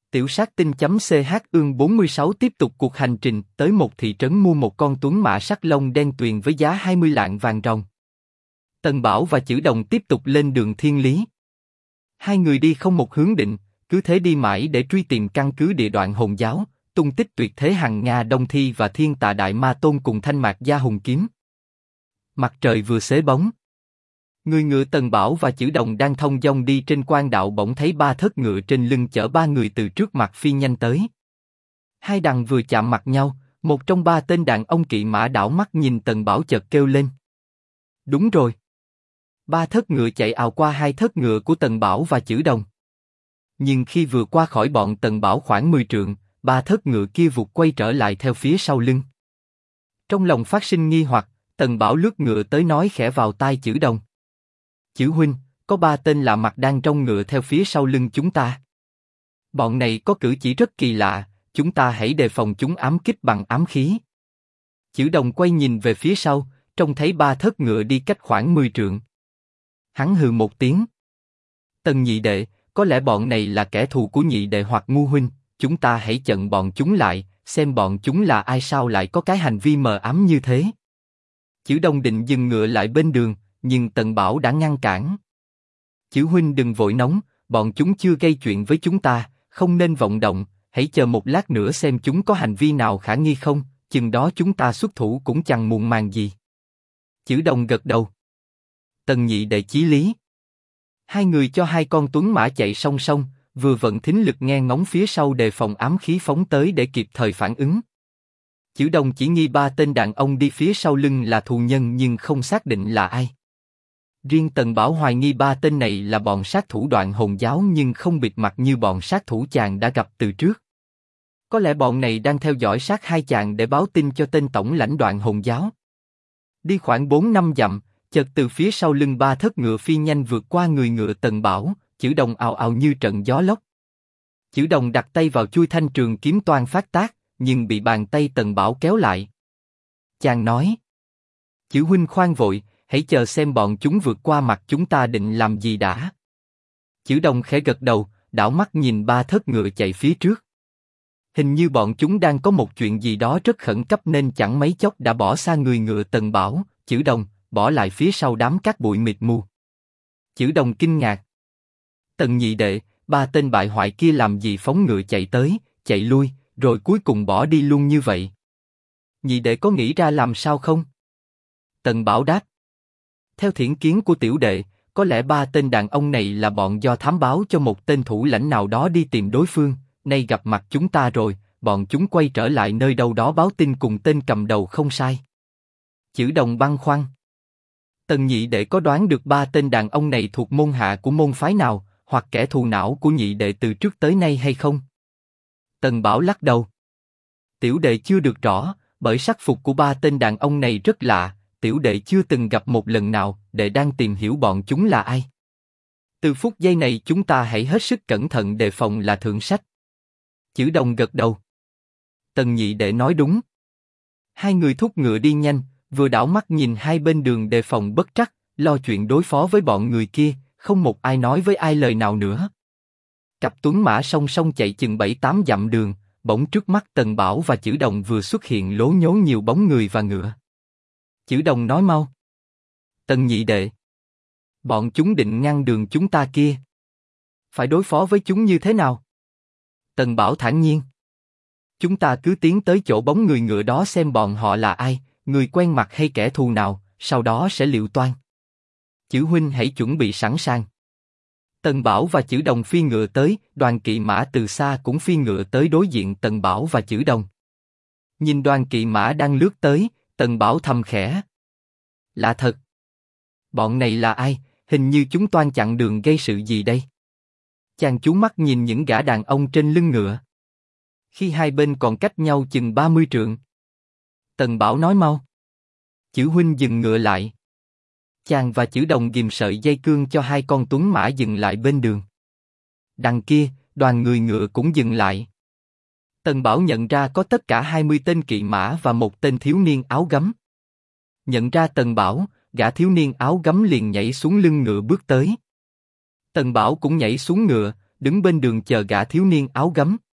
Tiểu sát tinh.ch ương 46 tiếp tục cuộc hành trình tới một thị trấn mua một con tuấn mã sắt lông đen tuyền với giá 20 lạng vàng ròng. Tần Bảo và Chử Đồng tiếp tục lên đường thiên lý. Hai người đi không một hướng định, cứ thế đi mãi để truy tìm căn cứ địa đoạn hồn giáo, tung tích tuyệt thế hằng Nga Đông Thi và Thiên Tạ Đại Ma Tôn cùng Thanh Mạc Gia Hùng Kiếm. Mặt trời vừa xế bóng. Người ngựa Tần Bảo và Chử Đồng đang thông dong đi trên quan đạo bỗng thấy ba thớt ngựa trên lưng chở ba người từ trước mặt phi nhanh tới. Hai đằng vừa chạm mặt nhau, một trong ba tên đàn ông kỵ mã đảo mắt nhìn Tần Bảo chợt kêu lên. Đúng rồi. Ba thớt ngựa chạy ào qua hai thớt ngựa của Tần Bảo và Chử Đồng. Nhưng khi vừa qua khỏi bọn Tần Bảo khoảng 10 trượng, ba thớt ngựa kia vụt quay trở lại theo phía sau lưng. Trong lòng phát sinh nghi hoặc, Tần Bảo lướt ngựa tới nói khẽ vào tai Chử Đồng. Chử huynh, có ba tên lạ mặt đang trong ngựa theo phía sau lưng chúng ta. Bọn này có cử chỉ rất kỳ lạ, chúng ta hãy đề phòng chúng ám kích bằng ám khí. Chử Đồng quay nhìn về phía sau, trông thấy ba thớt ngựa đi cách khoảng 10 trượng. Hắn hừ một tiếng. Tần nhị đệ, có lẽ bọn này là kẻ thù của nhị đệ hoặc ngu huynh, chúng ta hãy chặn bọn chúng lại, xem bọn chúng là ai sao lại có cái hành vi mờ ám như thế. Chử Đồng định dừng ngựa lại bên đường, nhưng Tần Bảo đã ngăn cản. Chử huynh đừng vội nóng, bọn chúng chưa gây chuyện với chúng ta, không nên vọng động, hãy chờ một lát nữa xem chúng có hành vi nào khả nghi không, chừng đó chúng ta xuất thủ cũng chẳng muộn màng gì. Chử Đồng gật đầu. Tần nhị đệ chí lý. Hai người cho hai con tuấn mã chạy song song, vừa vận thính lực nghe ngóng phía sau đề phòng ám khí phóng tới để kịp thời phản ứng. Chử Đồng chỉ nghi ba tên đàn ông đi phía sau lưng là thù nhân nhưng không xác định là ai. Riêng Tần Bảo hoài nghi ba tên này là bọn sát thủ Đoạn Hồn giáo nhưng không bịt mặt như bọn sát thủ chàng đã gặp từ trước. Có lẽ bọn này đang theo dõi sát hai chàng để báo tin cho tên tổng lãnh Đoạn Hồn giáo. Đi khoảng 4-5 dặm, chợt từ phía sau lưng ba thớt ngựa phi nhanh vượt qua người ngựa Tần Bảo, Chử Đồng ào ào như trận gió lốc. Chử Đồng đặt tay vào chuôi thanh trường kiếm toan phát tác, nhưng bị bàn tay Tần Bảo kéo lại. Chàng nói: Chử huynh khoan vội, hãy chờ xem bọn chúng vượt qua mặt chúng ta định làm gì đã. Chử Đồng khẽ gật đầu, đảo mắt nhìn ba thớt ngựa chạy phía trước. Hình như bọn chúng đang có một chuyện gì đó rất khẩn cấp nên chẳng mấy chốc đã bỏ xa người ngựa Tần Bảo, Chử Đồng, bỏ lại phía sau đám cát bụi mịt mù. Chử Đồng kinh ngạc. Tần nhị đệ, ba tên bại hoại kia làm gì phóng ngựa chạy tới, chạy lui, rồi cuối cùng bỏ đi luôn như vậy? Nhị đệ có nghĩ ra làm sao không? Tần Bảo đáp. Theo thiển kiến của tiểu đệ, có lẽ ba tên đàn ông này là bọn do thám báo cho một tên thủ lãnh nào đó đi tìm đối phương, nay gặp mặt chúng ta rồi, bọn chúng quay trở lại nơi đâu đó báo tin cùng tên cầm đầu không sai. Chử Đồng băn khoăn. Tần nhị đệ có đoán được ba tên đàn ông này thuộc môn hạ của môn phái nào, hoặc kẻ thù não của nhị đệ từ trước tới nay hay không? Tần Bảo lắc đầu. Tiểu đệ chưa được rõ, bởi sắc phục của ba tên đàn ông này rất lạ, tiểu đệ chưa từng gặp một lần nào, đệ đang tìm hiểu bọn chúng là ai. Từ phút giây này chúng ta hãy hết sức cẩn thận đề phòng là thượng sách. Chử Đồng gật đầu. Tần nhị đệ nói đúng. Hai người thúc ngựa đi nhanh, vừa đảo mắt nhìn hai bên đường đề phòng bất trắc, lo chuyện đối phó với bọn người kia, không một ai nói với ai lời nào nữa. Cặp tuấn mã song song chạy chừng 7-8 dặm đường, bỗng trước mắt Tần Bảo và Chử Đồng vừa xuất hiện lố nhố nhiều bóng người và ngựa. Chử Đồng nói mau. Tần nhị đệ. Bọn chúng định ngăn đường chúng ta kia. Phải đối phó với chúng như thế nào? Tần Bảo thản nhiên. Chúng ta cứ tiến tới chỗ bóng người ngựa đó xem bọn họ là ai, người quen mặt hay kẻ thù nào, sau đó sẽ liệu toan. Chử huynh hãy chuẩn bị sẵn sàng. Tần Bảo và Chử Đồng phi ngựa tới, đoàn kỵ mã từ xa cũng phi ngựa tới đối diện Tần Bảo và Chử Đồng. Nhìn đoàn kỵ mã đang lướt tới, Tần Bảo thầm khẽ. Lạ thật. Bọn này là ai, hình như chúng toan chặn đường gây sự gì đây? Chàng chú mắt nhìn những gã đàn ông trên lưng ngựa. Khi hai bên còn cách nhau chừng 30 trượng. Tần Bảo nói mau. Chử huynh dừng ngựa lại. Chàng và Chử Đồng ghìm sợi dây cương cho hai con tuấn mã dừng lại bên đường. Đằng kia, đoàn người ngựa cũng dừng lại. Tần Bảo nhận ra có tất cả 20 tên kỵ mã và một tên thiếu niên áo gấm. Nhận ra Tần Bảo, gã thiếu niên áo gấm liền nhảy xuống lưng ngựa bước tới. Tần Bảo cũng nhảy xuống ngựa, đứng bên đường chờ gã thiếu niên áo gấm.